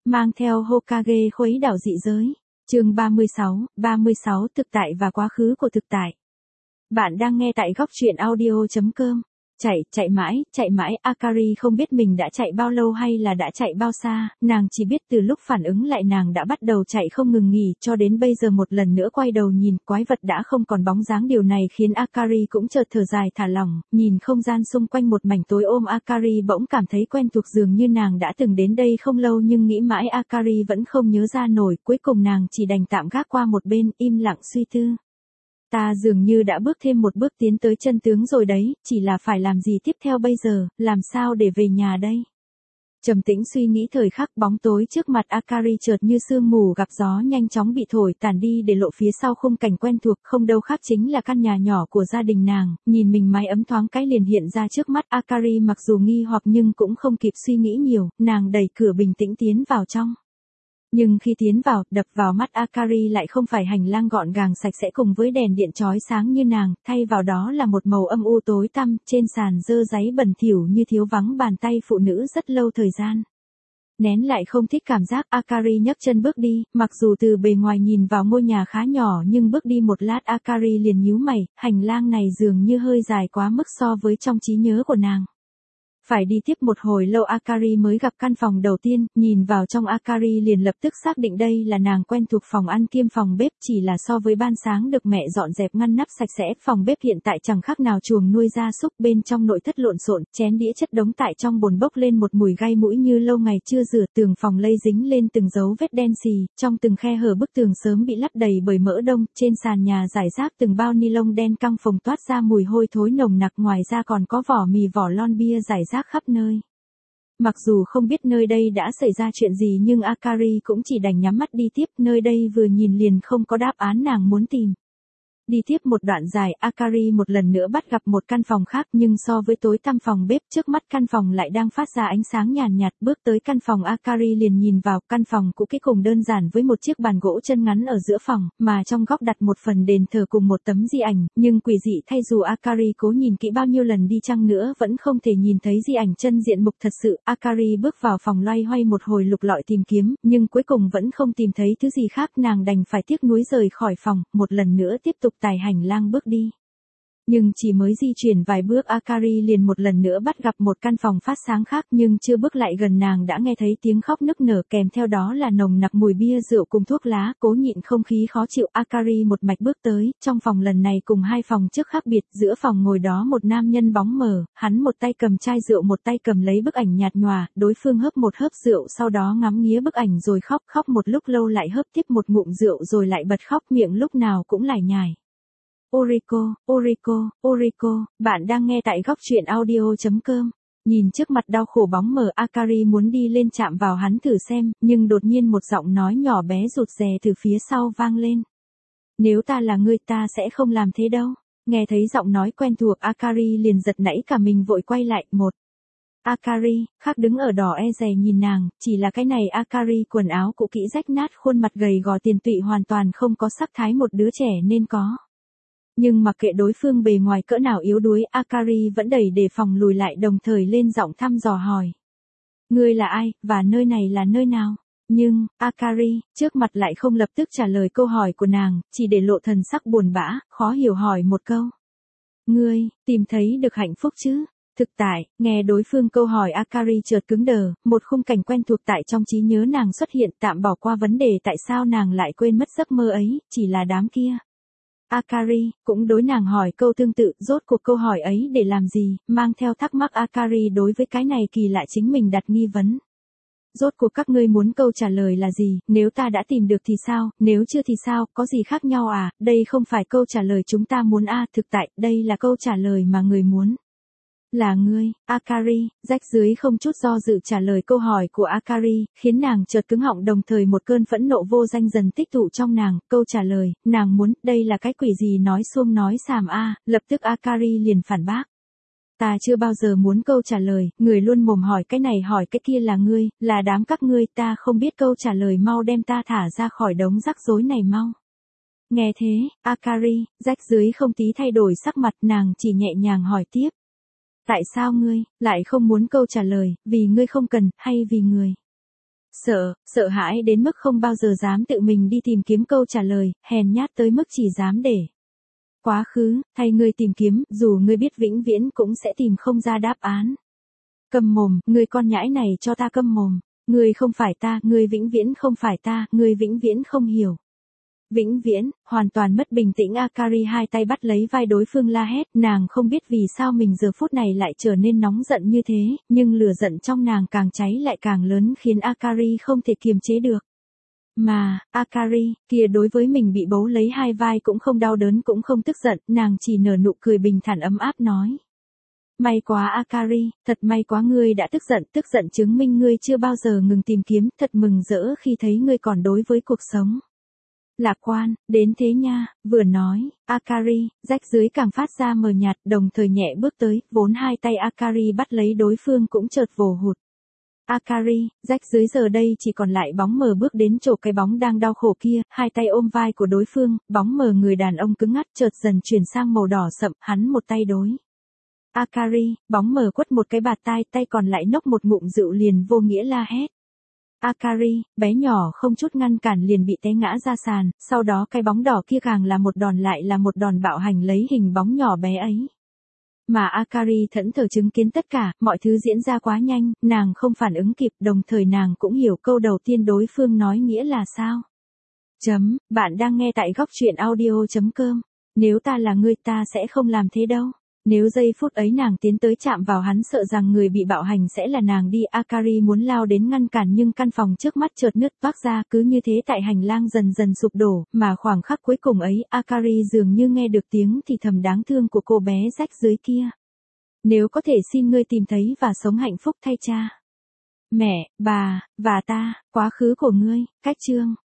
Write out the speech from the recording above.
mang theo Hokage khuấy đảo dị giới. Chương 36 thực tại và quá khứ của thực tại. Bạn đang nghe tại góc truyện audio.com. Chạy mãi, Akari không biết mình đã chạy bao lâu hay là đã chạy bao xa, nàng chỉ biết từ lúc phản ứng lại nàng đã bắt đầu chạy không ngừng nghỉ cho đến bây giờ một lần nữa quay đầu nhìn quái vật đã không còn bóng dáng, điều này khiến Akari cũng chợt thở dài thả lỏng, nhìn không gian xung quanh một mảnh tối ôm Akari bỗng cảm thấy quen thuộc dường như nàng đã từng đến đây không lâu nhưng nghĩ mãi Akari vẫn không nhớ ra nổi, cuối cùng nàng chỉ đành tạm gác qua một bên, im lặng suy tư. Ta dường như đã bước thêm một bước tiến tới chân tướng rồi đấy, chỉ là phải làm gì tiếp theo bây giờ, làm sao để về nhà đây? Trầm tĩnh suy nghĩ thời khắc, bóng tối trước mặt Akari chợt như sương mù gặp gió nhanh chóng bị thổi tàn đi để lộ phía sau khung cảnh quen thuộc, không đâu khác chính là căn nhà nhỏ của gia đình nàng, nhìn mình mái ấm thoáng cái liền hiện ra trước mắt Akari, mặc dù nghi hoặc nhưng cũng không kịp suy nghĩ nhiều, nàng đẩy cửa bình tĩnh tiến vào trong. Nhưng khi tiến vào, đập vào mắt Akari lại không phải hành lang gọn gàng sạch sẽ cùng với đèn điện chói sáng như nàng, thay vào đó là một màu âm u tối tăm, trên sàn dơ dáy bẩn thỉu như thiếu vắng bàn tay phụ nữ rất lâu thời gian. Nén lại không thích cảm giác, Akari nhấc chân bước đi, mặc dù từ bề ngoài nhìn vào ngôi nhà khá nhỏ nhưng bước đi một lát Akari liền nhíu mày, hành lang này dường như hơi dài quá mức so với trong trí nhớ của nàng. Phải đi tiếp một hồi lâu Akari mới gặp căn phòng đầu tiên, nhìn vào trong Akari liền lập tức xác định đây là nàng quen thuộc phòng ăn kiêm phòng bếp, chỉ là so với ban sáng được mẹ dọn dẹp ngăn nắp sạch sẽ, phòng bếp hiện tại chẳng khác nào chuồng nuôi gia súc, bên trong nội thất lộn xộn, chén đĩa chất đống tại trong bồn bốc lên một mùi gai mũi như lâu ngày chưa rửa, tường phòng lây dính lên từng dấu vết đen xì, trong từng khe hở bức tường sớm bị lấp đầy bởi mỡ đông, trên sàn nhà rải rác từng bao ni lông đen căng phồng toát ra mùi hôi thối nồng nặc, ngoài ra còn có vỏ mì vỏ lon bia rải rác khắp nơi. Mặc dù không biết nơi đây đã xảy ra chuyện gì nhưng Akari cũng chỉ đành nhắm mắt đi tiếp, nơi đây vừa nhìn liền không có đáp án nàng muốn tìm. Đi tiếp một đoạn dài, Akari một lần nữa bắt gặp một căn phòng khác nhưng so với tối tăm phòng bếp trước mắt căn phòng lại đang phát ra ánh sáng nhàn nhạt, bước tới căn phòng Akari liền nhìn vào, căn phòng cũ kỹ cùng đơn giản với một chiếc bàn gỗ chân ngắn ở giữa phòng, mà trong góc đặt một phần đền thờ cùng một tấm di ảnh, nhưng quỷ dị thay dù Akari cố nhìn kỹ bao nhiêu lần đi chăng nữa vẫn không thể nhìn thấy di ảnh chân diện mục thật sự. Akari bước vào phòng loay hoay một hồi lục lọi tìm kiếm, nhưng cuối cùng vẫn không tìm thấy thứ gì khác, nàng đành phải tiếc nuối rời khỏi phòng, một lần nữa tiếp tục tài hành lang bước đi. Nhưng chỉ mới di chuyển vài bước Akari liền một lần nữa bắt gặp một căn phòng phát sáng khác, nhưng chưa bước lại gần nàng đã nghe thấy tiếng khóc nức nở, kèm theo đó là nồng nặc mùi bia rượu cùng thuốc lá, cố nhịn không khí khó chịu Akari một mạch bước tới, trong phòng lần này cùng hai phòng trước khác biệt, giữa phòng ngồi đó một nam nhân bóng mờ, hắn một tay cầm chai rượu một tay cầm lấy bức ảnh nhạt nhòa, đối phương hớp một hớp rượu sau đó ngắm nghía bức ảnh rồi khóc một lúc lâu lại hớp tiếp một ngụm rượu rồi lại bật khóc, miệng lúc nào cũng lải nhải. Oriko, bạn đang nghe tại góc truyện audio.com. Nhìn trước mặt đau khổ bóng mờ Akari muốn đi lên chạm vào hắn thử xem, nhưng đột nhiên một giọng nói nhỏ bé rụt rè từ phía sau vang lên. Nếu ta là ngươi ta sẽ không làm thế đâu. Nghe thấy giọng nói quen thuộc Akari liền giật nảy cả mình vội quay lại. Akari, khác đứng ở đỏ e dè nhìn nàng, chỉ là cái này Akari quần áo cũ kỹ rách nát, khuôn mặt gầy gò tiền tụy hoàn toàn không có sắc thái một đứa trẻ nên có. Nhưng mặc kệ đối phương bề ngoài cỡ nào yếu đuối, Akari vẫn đầy đề phòng lùi lại đồng thời lên giọng thăm dò hỏi. Ngươi là ai, và nơi này là nơi nào? Nhưng, Akari, trước mặt lại không lập tức trả lời câu hỏi của nàng, chỉ để lộ thần sắc buồn bã, khó hiểu hỏi một câu. Ngươi, tìm thấy được hạnh phúc chứ? Thực tại, nghe đối phương câu hỏi Akari chợt cứng đờ, một khung cảnh quen thuộc tại trong trí nhớ nàng xuất hiện, tạm bỏ qua vấn đề tại sao nàng lại quên mất giấc mơ ấy, chỉ là đám kia. Akari, cũng đối nàng hỏi câu tương tự, rốt cuộc câu hỏi ấy để làm gì, mang theo thắc mắc Akari đối với cái này kỳ lạ chính mình đặt nghi vấn. Rốt cuộc các ngươi muốn câu trả lời là gì, nếu ta đã tìm được thì sao, nếu chưa thì sao, có gì khác nhau à, đây không phải câu trả lời chúng ta muốn thực tại, đây là câu trả lời mà người muốn. Là ngươi, Akari, rách dưới không chút do dự trả lời câu hỏi của Akari, khiến nàng chợt cứng họng đồng thời một cơn phẫn nộ vô danh dần tích tụ trong nàng, câu trả lời, nàng muốn, đây là cái quỷ gì nói xuông nói xàm lập tức Akari liền phản bác. Ta chưa bao giờ muốn câu trả lời, người luôn mồm hỏi cái này hỏi cái kia là ngươi, là đám các ngươi, ta không biết câu trả lời, mau đem ta thả ra khỏi đống rắc rối này mau. Nghe thế, Akari, rách dưới không tí thay đổi sắc mặt, nàng chỉ nhẹ nhàng hỏi tiếp. Tại sao ngươi lại không muốn câu trả lời, vì ngươi không cần, hay vì người? Sợ hãi đến mức không bao giờ dám tự mình đi tìm kiếm câu trả lời, hèn nhát tới mức chỉ dám để quá khứ, thay ngươi tìm kiếm, dù ngươi biết vĩnh viễn cũng sẽ tìm không ra đáp án. Câm mồm, ngươi con nhãi này cho ta câm mồm. Ngươi không phải ta, ngươi vĩnh viễn không phải ta, ngươi vĩnh viễn không hiểu. Vĩnh viễn, hoàn toàn mất bình tĩnh Akari hai tay bắt lấy vai đối phương la hét, nàng không biết vì sao mình giờ phút này lại trở nên nóng giận như thế, nhưng lửa giận trong nàng càng cháy lại càng lớn khiến Akari không thể kiềm chế được. Mà, Akari, kia đối với mình bị bấu lấy hai vai cũng không đau đớn cũng không tức giận, nàng chỉ nở nụ cười bình thản ấm áp nói. May quá Akari, thật may quá ngươi đã tức giận chứng minh ngươi chưa bao giờ ngừng tìm kiếm, thật mừng rỡ khi thấy ngươi còn đối với cuộc sống lạc quan, đến thế nha, vừa nói, Akari, rách dưới càng phát ra mờ nhạt, đồng thời nhẹ bước tới, vốn hai tay Akari bắt lấy đối phương cũng chợt vồ hụt. Akari, rách dưới giờ đây chỉ còn lại bóng mờ bước đến chỗ cái bóng đang đau khổ kia, hai tay ôm vai của đối phương, bóng mờ người đàn ông cứng ngắc chợt dần chuyển sang màu đỏ sậm, hắn một tay đối. Akari, bóng mờ quất một cái bạt tai, tay còn lại nốc một ngụm rượu liền vô nghĩa la hét. Akari, bé nhỏ không chút ngăn cản liền bị té ngã ra sàn, sau đó cái bóng đỏ kia càng là một đòn lại là một đòn bạo hành lấy hình bóng nhỏ bé ấy. Mà Akari thẫn thờ chứng kiến tất cả, mọi thứ diễn ra quá nhanh, nàng không phản ứng kịp, đồng thời nàng cũng hiểu câu đầu tiên đối phương nói nghĩa là sao. Bạn đang nghe tại góc truyện audio.com. Nếu ta là ngươi ta sẽ không làm thế đâu. Nếu giây phút ấy nàng tiến tới chạm vào hắn sợ rằng người bị bạo hành sẽ là nàng đi. Akari muốn lao đến ngăn cản nhưng căn phòng trước mắt chợt nứt toác ra, cứ như thế tại hành lang dần dần sụp đổ, mà khoảng khắc cuối cùng ấy, Akari dường như nghe được tiếng thì thầm đáng thương của cô bé rách dưới kia. Nếu có thể xin ngươi tìm thấy và sống hạnh phúc thay cha, mẹ, bà, và ta, quá khứ của ngươi, cách chương.